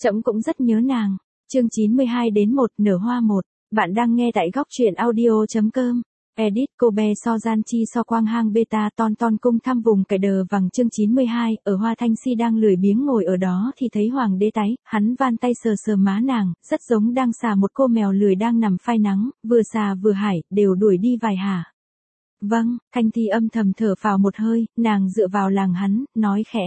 Trẫm cũng rất nhớ nàng. Chương 92-1 nở hoa 1. Bạn đang nghe tại góc truyện audio.com. Edit Kobe so gian chi so quang hang beta ton ton cung thăm vùng cải đờ vằng chương 92, ở Hoa Thanh Si đang lười biếng ngồi ở đó thì thấy hoàng đế tái, hắn van tay sờ sờ má nàng, rất giống đang xà một cô mèo lười đang nằm phai nắng, vừa xà vừa hải, đều đuổi đi vài hả. Vâng, Thanh Thi âm thầm thở phào một hơi, nàng dựa vào làng hắn, nói khẽ.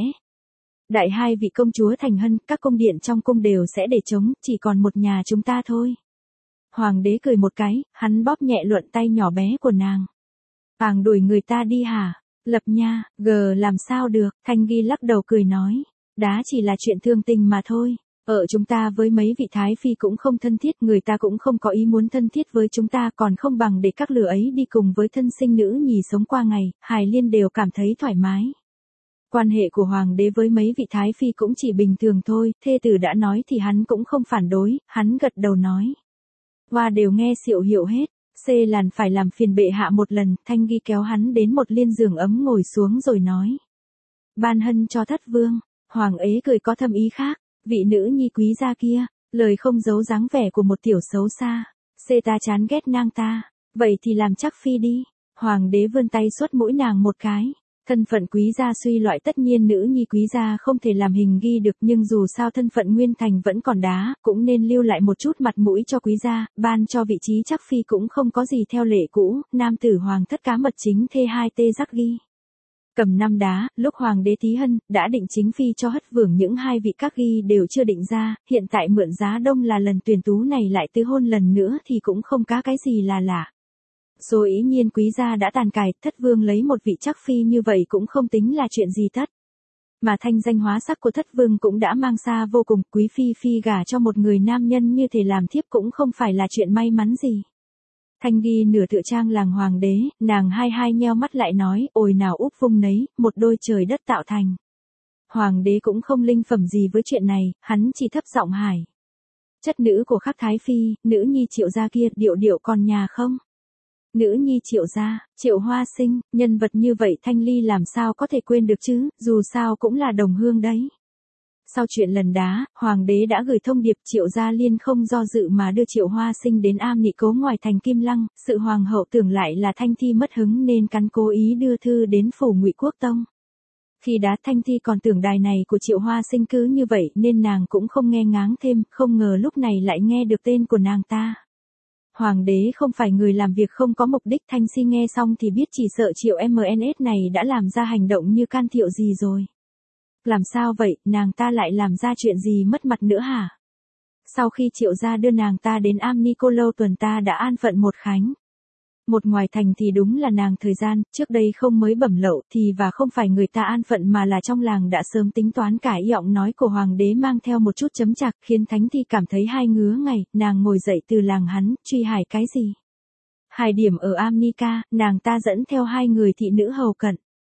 Đại hai vị công chúa thành hân, các cung điện trong cung đều sẽ để trống, chỉ còn một nhà chúng ta thôi. Hoàng đế cười một cái, hắn bóp nhẹ luận tay nhỏ bé của nàng. Vàng đuổi người ta đi hả? Lập nha, làm sao được, Thanh Ghi lắc đầu cười nói. Đá chỉ là chuyện thương tình mà thôi. Ở chúng ta với mấy vị thái phi cũng không thân thiết, người ta cũng không có ý muốn thân thiết với chúng ta, còn không bằng để các lừa ấy đi cùng với thân sinh nữ nhì sống qua ngày, Hải Liên đều cảm thấy thoải mái. Quan hệ của hoàng đế với mấy vị thái phi cũng chỉ bình thường thôi, thê tử đã nói thì hắn cũng không phản đối, hắn gật đầu nói. Hoa đều nghe xịu hiểu hết, làn phải làm phiền bệ hạ một lần, Thanh Ghi kéo hắn đến một liên giường ấm ngồi xuống rồi nói. Ban hân cho thất vương, hoàng ế cười có thâm ý khác, vị nữ nhi quý gia kia, lời không giấu dáng vẻ của một tiểu xấu xa, ta chán ghét nang ta, vậy thì làm chắc phi đi, hoàng đế vươn tay xuất mũi nàng một cái. Thân phận quý gia suy loại tất nhiên nữ nhi quý gia không thể làm hình ghi được, nhưng dù sao thân phận nguyên thành vẫn còn đá, cũng nên lưu lại một chút mặt mũi cho quý gia, ban cho vị trí chắc phi cũng không có gì theo lệ cũ, nam tử hoàng thất cá mật chính thê hai tê giác ghi. Cầm 5 đá, lúc hoàng đế Tý Hân đã định chính phi cho hất vương những hai vị các ghi đều chưa định ra, hiện tại mượn giá đông là lần tuyển tú này lại tứ hôn lần nữa thì cũng không cá cái gì là lạ. Rồi ý nhiên quý gia đã tàn cài, thất vương lấy một vị chắc phi như vậy cũng không tính là chuyện gì tất. Mà thanh danh hóa sắc của thất vương cũng đã mang xa vô cùng, quý phi gả cho một người nam nhân như thể làm thiếp cũng không phải là chuyện may mắn gì. Thanh Ghi nửa tựa trang làng hoàng đế, nàng hai nheo mắt lại nói, ôi nào úp vung nấy, một đôi trời đất tạo thành. Hoàng đế cũng không linh phẩm gì với chuyện này, hắn chỉ thấp giọng hải. Chất nữ của khắc thái phi, nữ nhi Triệu gia kia, điệu còn nhà không? Nữ nhi Triệu gia, Triệu Hoa Sinh, nhân vật như vậy Thanh Ly làm sao có thể quên được chứ, dù sao cũng là đồng hương đấy. Sau chuyện lần đá, hoàng đế đã gửi thông điệp, Triệu gia liên không do dự mà đưa Triệu Hoa Sinh đến am nị cố ngoài thành Kim Lăng, sự hoàng hậu tưởng lại là Thanh Thi mất hứng nên cắn cố ý đưa thư đến phủ Ngụy Quốc Tông. Khi đá Thanh Thi còn tưởng đài này của Triệu Hoa Sinh cứ như vậy nên nàng cũng không nghe ngáng thêm, không ngờ lúc này lại nghe được tên của nàng ta. Hoàng đế không phải người làm việc không có mục đích, Thanh Si nghe xong thì biết chỉ sợ Triệu MNS này đã làm ra hành động như can thiệu gì rồi. Làm sao vậy, nàng ta lại làm ra chuyện gì mất mặt nữa hả? Sau khi Triệu gia đưa nàng ta đến am Nicolau tuần ta đã an phận một khánh. Một ngoài thành thì đúng là nàng thời gian, trước đây không mới bẩm lậu thì và không phải người ta an phận mà là trong làng đã sớm tính toán cả. Giọng nói của hoàng đế mang theo một chút chấm chạc khiến Thánh Thi cảm thấy hai ngứa ngày, nàng ngồi dậy từ làng hắn, truy hải cái gì? Hải điểm ở Amnica, nàng ta dẫn theo hai người thị nữ hầu cận.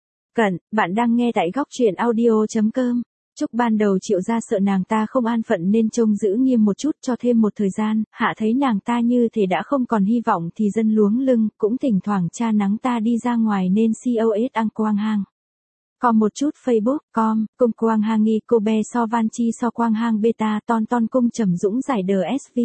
Bạn đang nghe tại góc truyện audio.com. Chúc ban đầu Triệu gia sợ nàng ta không an phận nên trông giữ nghiêm một chút cho thêm một thời gian, hạ thấy nàng ta như thể đã không còn hy vọng thì dân luống lưng, cũng thỉnh thoảng tra nắng ta đi ra ngoài nên COS ăn quang hang. Còn một chút Facebook, cung quang hang nghi Kobe so van chi so quang hang beta ton ton cung trầm dũng giải đờ SV.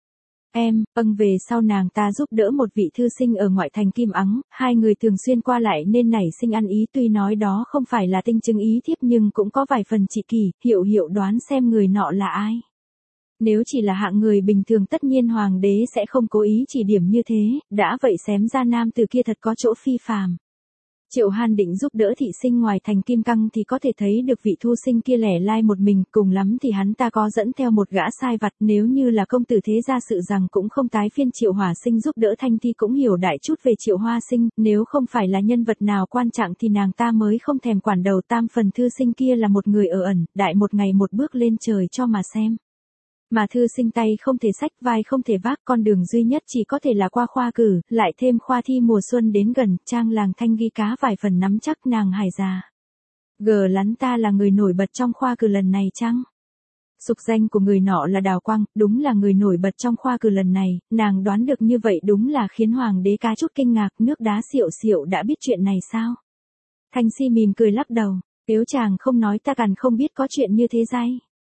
Về sau nàng ta giúp đỡ một vị thư sinh ở ngoại thành Kim Ắng, hai người thường xuyên qua lại nên nảy sinh ăn ý, tuy nói đó không phải là tinh chứng ý thiếp nhưng cũng có vài phần chỉ kỳ, hiệu đoán xem người nọ là ai. Nếu chỉ là hạng người bình thường tất nhiên hoàng đế sẽ không cố ý chỉ điểm như thế, đã vậy xém ra nam từ kia thật có chỗ phi phàm. Triệu Hàn định giúp đỡ thị sinh ngoài thành Kim Căng thì có thể thấy được vị thu sinh kia lẻ lai một mình, cùng lắm thì hắn ta có dẫn theo một gã sai vặt, nếu như là công tử thế gia sự rằng cũng không tái phiên Triệu Hỏa Sinh giúp đỡ Thanh Thi cũng hiểu đại chút về Triệu Hoa Sinh, nếu không phải là nhân vật nào quan trọng thì nàng ta mới không thèm quản đầu tam phần thư sinh kia là một người ở ẩn, đại một ngày một bước lên trời cho mà xem. Mà thư sinh tay không thể xách vai không thể vác, con đường duy nhất chỉ có thể là qua khoa cử, lại thêm khoa thi mùa xuân đến gần, trang làng Thanh Ghi cá vài phần nắm chắc nàng hải già. Lắn ta là người nổi bật trong khoa cử lần này chăng? Sục danh của người nọ là Đào Quang, đúng là người nổi bật trong khoa cử lần này, nàng đoán được như vậy đúng là khiến hoàng đế cá chút kinh ngạc, nước đá xịu đã biết chuyện này sao? Thanh Si mỉm cười lắc đầu, nếu chàng không nói ta càng không biết có chuyện như thế dây.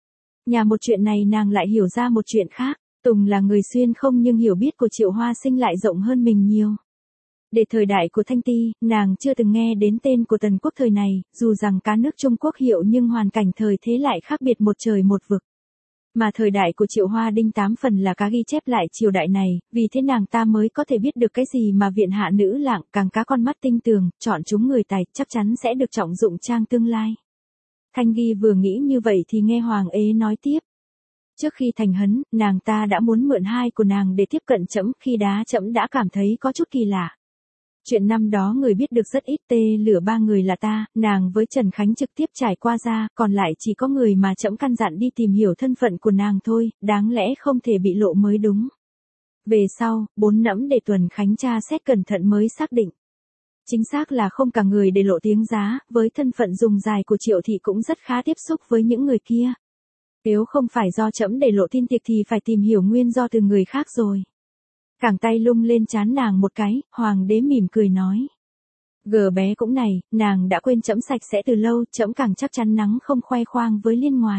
Nhà một chuyện này nàng lại hiểu ra một chuyện khác, Tùng là người xuyên không nhưng hiểu biết của Triệu Hoa Sinh lại rộng hơn mình nhiều. Để thời đại của Thanh Ti, nàng chưa từng nghe đến tên của Tần Quốc thời này, dù rằng cá nước Trung Quốc hiệu nhưng hoàn cảnh thời thế lại khác biệt một trời một vực. Mà thời đại của Triệu Hoa Đinh 8 phần là cá ghi chép lại triều đại này, vì thế nàng ta mới có thể biết được cái gì mà viện hạ nữ lạng càng cá con mắt tinh tường, chọn chúng người tài chắc chắn sẽ được trọng dụng trang tương lai. Thanh Ghi vừa nghĩ như vậy thì nghe Hoàng ế nói tiếp. Trước khi thành hấn, nàng ta đã muốn mượn hai của nàng để tiếp cận trẫm, khi đá trẫm đã cảm thấy có chút kỳ lạ. Chuyện năm đó người biết được rất ít, tê lửa ba người là ta, nàng với Trần Khánh trực tiếp trải qua ra, còn lại chỉ có người mà trẫm căn dặn đi tìm hiểu thân phận của nàng thôi, đáng lẽ không thể bị lộ mới đúng. Về sau, 4 nẫm để Tuần Khánh tra xét cẩn thận mới xác định. Chính xác là không cả người để lộ tiếng giá, với thân phận dùng dài của Triệu thị cũng rất khá tiếp xúc với những người kia. Nếu không phải do trẫm để lộ tin tiệc thì phải tìm hiểu nguyên do từ người khác rồi. Cẳng tay lung lên trán nàng một cái, Hoàng đế mỉm cười nói. Gờ bé cũng này, nàng đã quên trẫm sạch sẽ từ lâu, trẫm càng chắc chắn nắng không khoe khoang với liên ngoài.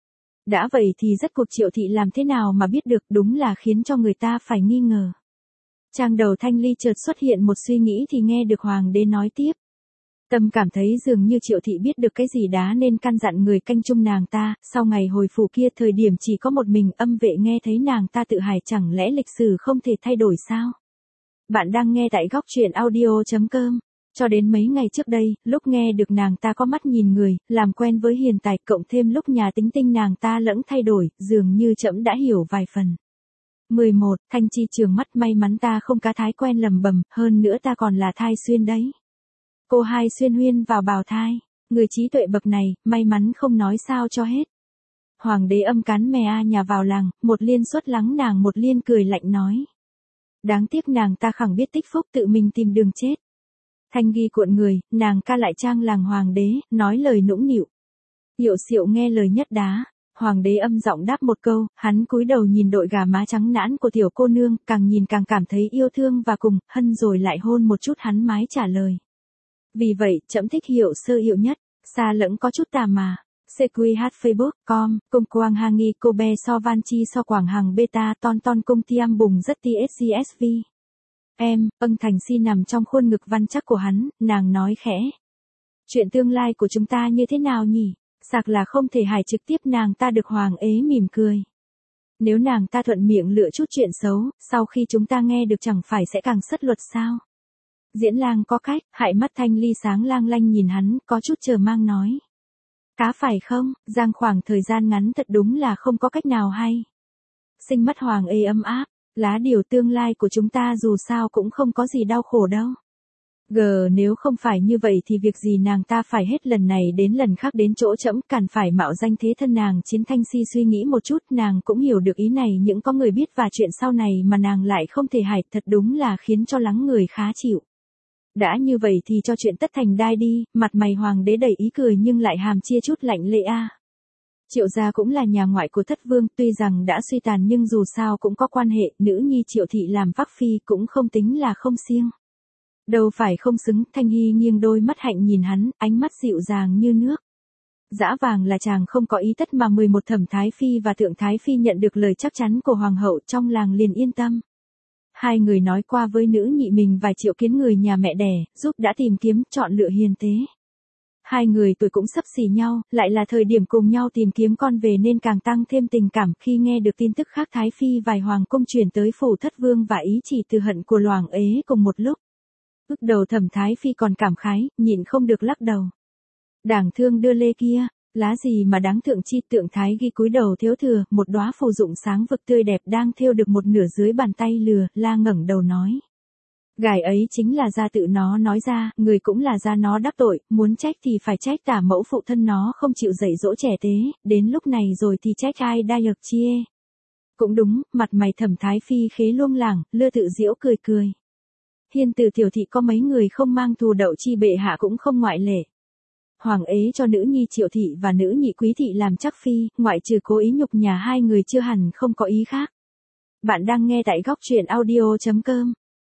Đã vậy thì rất cuộc Triệu thị làm thế nào mà biết được, đúng là khiến cho người ta phải nghi ngờ. Trang đầu Thanh Ly chợt xuất hiện một suy nghĩ thì nghe được Hoàng đế nói tiếp. Tâm cảm thấy dường như Triệu thị biết được cái gì đá nên căn dặn người canh chung nàng ta, sau ngày hồi phủ kia thời điểm chỉ có một mình Âm Vệ nghe thấy nàng ta tự hài, chẳng lẽ lịch sử không thể thay đổi sao? Bạn đang nghe tại góc truyện audio.com. Cho đến mấy ngày trước đây, lúc nghe được nàng ta có mắt nhìn người, làm quen với hiền tài, cộng thêm lúc nhà tính tinh nàng ta lẫn thay đổi, dường như trẫm đã hiểu vài phần. 11. Thanh Chi trường mắt, may mắn ta không cá thái quen lầm bầm, hơn nữa ta còn là thai xuyên đấy. Cô hai xuyên huyên vào bào thai, người trí tuệ bậc này, may mắn không nói sao cho hết. Hoàng đế âm cán mè nhà vào làng, một liên xuất lắng nàng, một liên cười lạnh nói. Đáng tiếc nàng ta khẳng biết tích phúc tự mình tìm đường chết. Thanh Ghi cuộn người, nàng ca lại trang làng Hoàng đế, nói lời nũng nịu. Hiệu Xịu nghe lời nhất đá. Hoàng đế âm giọng đáp một câu, hắn cúi đầu nhìn đội gà má trắng nõn của tiểu cô nương, càng nhìn càng cảm thấy yêu thương và cùng hân, rồi lại hôn một chút hắn mái trả lời. Vì vậy, trẫm thích Hiệu Sơ Hiệu nhất, xa lẫn có chút tà mà. CQH Facebook.com, Cung Quang Hangi Kobe So Van Chi So Quảng Hằng Beta Ton Ton Cung Tiam Bùng Rất TSCSV. Em, ân thành si nằm trong khuôn ngực văn chắc của hắn, nàng nói khẽ. Chuyện tương lai của chúng ta như thế nào nhỉ? Sạc là không thể hài trực tiếp nàng ta được Hoàng ế mỉm cười. Nếu nàng ta thuận miệng lựa chút chuyện xấu, sau khi chúng ta nghe được chẳng phải sẽ càng sất luật sao? Diễn lang có cách, hại mắt Thanh Ly sáng lang lanh nhìn hắn, có chút chờ mang nói. Cá phải không, giang khoảng thời gian ngắn thật đúng là không có cách nào hay. Sinh mắt Hoàng ê ấm áp, lá điều tương lai của chúng ta dù sao cũng không có gì đau khổ đâu. Nếu không phải như vậy thì việc gì nàng ta phải hết lần này đến lần khác đến chỗ trẫm, càn phải mạo danh thế thân nàng. Chiến Thanh Si suy nghĩ một chút, nàng cũng hiểu được ý này, những có người biết và chuyện sau này mà nàng lại không thể hại, thật đúng là khiến cho lắng người khá chịu. Đã như vậy thì cho chuyện tất thành đai đi, mặt mày Hoàng đế đầy ý cười nhưng lại hàm chia chút lạnh lệ a. Triệu gia cũng là nhà ngoại của Thất Vương, tuy rằng đã suy tàn nhưng dù sao cũng có quan hệ, nữ nhi Triệu thị làm vác phi cũng không tính là không siêng. Đâu phải không xứng, Thanh Hy nghiêng đôi mắt hạnh nhìn hắn, ánh mắt dịu dàng như nước. Dã vàng là chàng không có ý tất mà 11 thẩm thái phi và thượng thái phi nhận được lời chắc chắn của hoàng hậu trong làng liền yên tâm. Hai người nói qua với nữ nhị mình vài triệu kiến người nhà mẹ đẻ, giúp đã tìm kiếm, chọn lựa hiền tế. Hai người tuổi cũng sắp xỉ nhau, lại là thời điểm cùng nhau tìm kiếm con về nên càng tăng thêm tình cảm khi nghe được tin tức khác thái phi vài hoàng cung truyền tới phủ Thất Vương và ý chỉ từ hận của Loàng ế cùng một lúc. Ức đầu thẩm thái phi còn cảm khái, nhịn không được lắc đầu. Đảng thương đưa lê kia, lá gì mà đáng thượng chi, tượng thái ghi cúi đầu thiếu thừa, một đóa phù dụng sáng vực tươi đẹp đang thêu được một nửa dưới bàn tay lừa, la ngẩng đầu nói. Gài ấy chính là gia tự nó nói ra, người cũng là gia nó đắc tội, muốn trách thì phải trách tả mẫu phụ thân nó không chịu dạy dỗ trẻ tế, đến lúc này rồi thì trách ai đai lực chia. Cũng đúng, mặt mày thẩm thái phi khế luông lảng, lưa tự diễu cười cười. Hiên từ tiểu thị có mấy người không mang thù đậu chi bệ hạ cũng không ngoại lệ. Hoàng ế cho nữ nhi Triệu thị và nữ nhị Quý thị làm chắc phi, ngoại trừ cố ý nhục nhà hai người chưa hẳn không có ý khác. Bạn đang nghe tại góc truyện audio.com.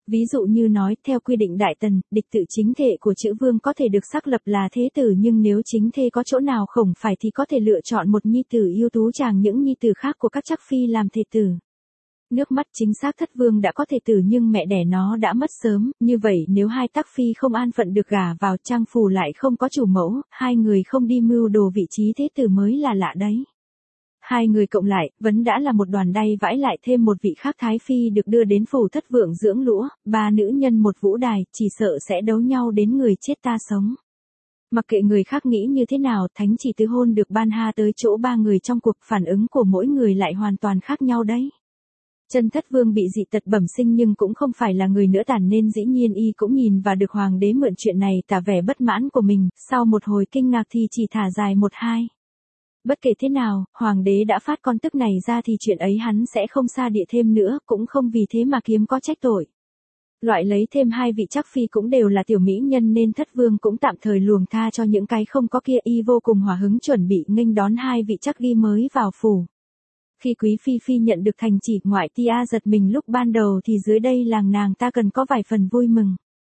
Ví dụ như nói, theo quy định Đại Tần, địch tự chính thệ của chữ vương có thể được xác lập là thế tử, nhưng nếu chính thê có chỗ nào không phải thì có thể lựa chọn một nhi tử ưu tú chàng những nhi tử khác của các trắc phi làm thê tử. Nước mắt chính xác Thất Vương đã có thể tử nhưng mẹ đẻ nó đã mất sớm, như vậy nếu hai tác phi không an phận được gả vào Trang phủ lại không có chủ mẫu, hai người không đi mưu đồ vị trí thế tử mới là lạ đấy. Hai người cộng lại, vẫn đã là một đoàn đay vãi, lại thêm một vị khác thái phi được đưa đến phủ Thất Vượng dưỡng lũa, ba nữ nhân một vũ đài, chỉ sợ sẽ đấu nhau đến người chết ta sống. Mặc kệ người khác nghĩ như thế nào, thánh chỉ tứ hôn được ban ha tới chỗ ba người trong cuộc, phản ứng của mỗi người lại hoàn toàn khác nhau đấy. Chân Thất Vương bị dị tật bẩm sinh nhưng cũng không phải là người nữa tàn nên dĩ nhiên y cũng nhìn và được hoàng đế mượn chuyện này tả vẻ bất mãn của mình, sau một hồi kinh ngạc thì chỉ thả dài một hai. Bất kể thế nào, hoàng đế đã phát con tức này ra thì chuyện ấy hắn sẽ không xa địa thêm nữa, cũng không vì thế mà kiếm có trách tội. Loại lấy thêm hai vị trắc phi cũng đều là tiểu mỹ nhân nên Thất Vương cũng tạm thời luồng tha cho những cái không có kia, y vô cùng hỏa hứng chuẩn bị nghênh đón hai vị trắc ghi mới vào phủ. Khi Quý Phi Phi nhận được thành chỉ, ngoại tia giật mình lúc ban đầu thì dưới đây làng nàng ta cần có vài phần vui mừng.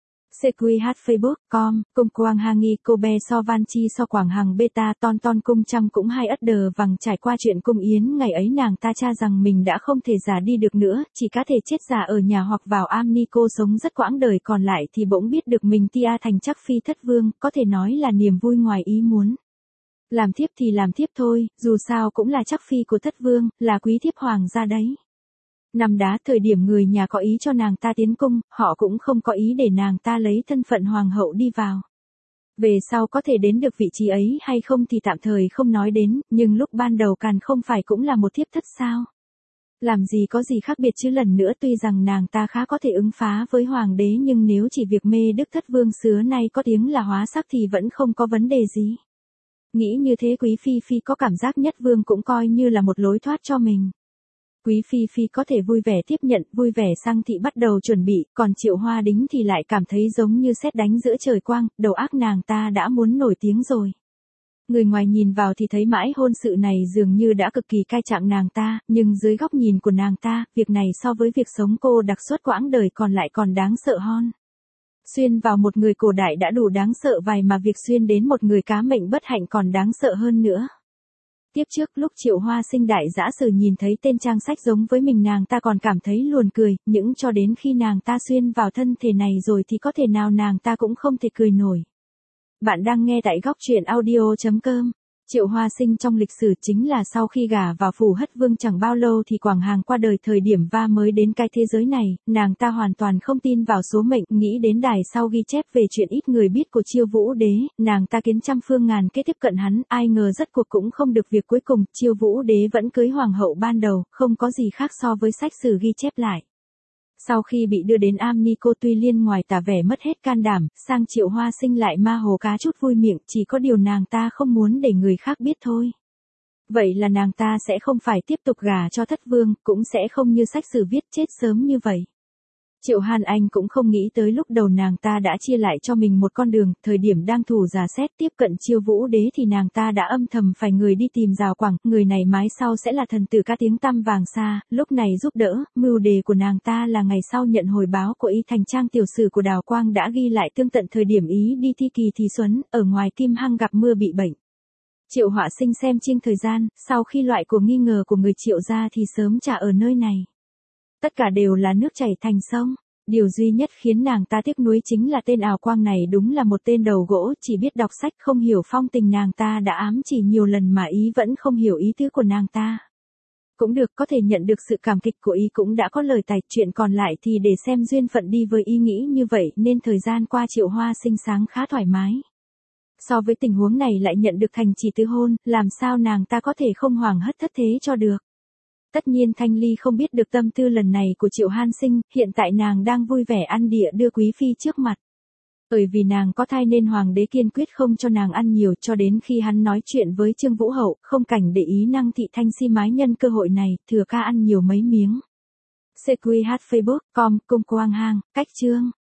CQH Facebook.com, Cung Quang Hà Nghi Cô Bé So Van Chi So Quảng Hằng Beta Ton Ton Cung Trăm cũng hai ất đờ vằng trải qua chuyện cung yến ngày ấy nàng ta tra rằng mình đã không thể già đi được nữa, chỉ có thể chết già ở nhà hoặc vào am ni cô sống rất quãng đời còn lại thì bỗng biết được mình tia thành trắc phi Thất Vương, có thể nói là niềm vui ngoài ý muốn. Làm thiếp thì làm thiếp thôi, dù sao cũng là trắc phi của Thất Vương, là quý thiếp hoàng gia đấy. Năm đá thời điểm người nhà có ý cho nàng ta tiến cung, họ cũng không có ý để nàng ta lấy thân phận hoàng hậu đi vào. Về sau có thể đến được vị trí ấy hay không thì tạm thời không nói đến, nhưng lúc ban đầu càn không phải cũng là một thiếp thất sao? Làm gì có gì khác biệt chứ, lần nữa tuy rằng nàng ta khá có thể ứng phá với hoàng đế nhưng nếu chỉ việc mê đức Thất Vương xưa nay có tiếng là hóa sắc thì vẫn không có vấn đề gì. Nghĩ như thế Quý Phi Phi có cảm giác Nhất Vương cũng coi như là một lối thoát cho mình. Quý Phi Phi có thể vui vẻ tiếp nhận, vui vẻ sang thị bắt đầu chuẩn bị, còn Triệu Hoa Đính thì lại cảm thấy giống như sét đánh giữa trời quang, đầu óc nàng ta đã muốn nổi tiếng rồi. Người ngoài nhìn vào thì thấy mãi hôn sự này dường như đã cực kỳ cai trạng nàng ta, nhưng dưới góc nhìn của nàng ta, việc này so với việc sống cô đặc suốt quãng đời còn lại còn đáng sợ hơn. Xuyên vào một người cổ đại đã đủ đáng sợ vài mà việc xuyên đến một người cá mệnh bất hạnh còn đáng sợ hơn nữa. Tiếp trước lúc Triệu Hoa Sinh đại dã sử nhìn thấy tên trang sách giống với mình nàng ta còn cảm thấy luồn cười, những cho đến khi nàng ta xuyên vào thân thể này rồi thì có thể nào nàng ta cũng không thể cười nổi. Bạn đang nghe tại góc truyện audio.com. Triệu Hoa Sinh trong lịch sử chính là sau khi gả vào phủ Hất Vương chẳng bao lâu thì Quảng Hằng qua đời, thời điểm va mới đến cái thế giới này, nàng ta hoàn toàn không tin vào số mệnh, nghĩ đến đài sau ghi chép về chuyện ít người biết của Chiêu Vũ Đế, nàng ta kiến trăm phương ngàn kế tiếp cận hắn, ai ngờ rốt cuộc cũng không được việc, cuối cùng Chiêu Vũ Đế vẫn cưới hoàng hậu ban đầu, không có gì khác so với sách sử ghi chép lại. Sau khi bị đưa đến am ni cô tuy liên ngoài tả vẻ mất hết can đảm, sang Triệu Hoa Sinh lại ma hồ cá chút vui miệng, chỉ có điều nàng ta không muốn để người khác biết thôi. Vậy là nàng ta sẽ không phải tiếp tục gả cho Thất Vương, cũng sẽ không như sách sử viết chết sớm như vậy. Triệu Hàn Anh cũng không nghĩ tới lúc đầu nàng ta đã chia lại cho mình một con đường, thời điểm đang thủ dò xét tiếp cận Chiêu Vũ Đế thì nàng ta đã âm thầm phải người đi tìm rào quảng, người này mái sau sẽ là thần tử ca tiếng tăm vàng xa, lúc này giúp đỡ, mưu đề của nàng ta là ngày sau nhận hồi báo của y thành trang tiểu sử của Đào Quang đã ghi lại tương tận thời điểm ý đi thi kỳ thí xuân, ở ngoài Kim Hăng gặp mưa bị bệnh. Triệu Họa Sinh xem chiêng thời gian, sau khi loại của nghi ngờ của người Triệu ra thì sớm trả ở nơi này. Tất cả đều là nước chảy thành sông. Điều duy nhất khiến nàng ta tiếc nuối chính là tên Ào Quang này đúng là một tên đầu gỗ, chỉ biết đọc sách không hiểu phong tình nàng ta đã ám chỉ nhiều lần mà ý vẫn không hiểu ý tứ của nàng ta. Cũng được, có thể nhận được sự cảm kích của ý cũng đã có lời tài, chuyện còn lại thì để xem duyên phận đi, với ý nghĩ như vậy nên thời gian qua Triệu Hoa Sinh sáng khá thoải mái. So với tình huống này lại nhận được thành chỉ tứ hôn, làm sao nàng ta có thể không hoảng hất thất thế cho được. Tất nhiên Thanh Ly không biết được tâm tư lần này của Triệu Hàn Sinh, hiện tại nàng đang vui vẻ ăn đĩa đưa Quý Phi trước mặt. Bởi vì nàng có thai nên hoàng đế kiên quyết không cho nàng ăn nhiều, cho đến khi hắn nói chuyện với Trương Vũ Hậu, không cảnh để ý Năng Thị Thanh Si mái nhân cơ hội này, thừa ca ăn nhiều mấy miếng. CQH Facebook.com, Cung Quang Hang, cách chương.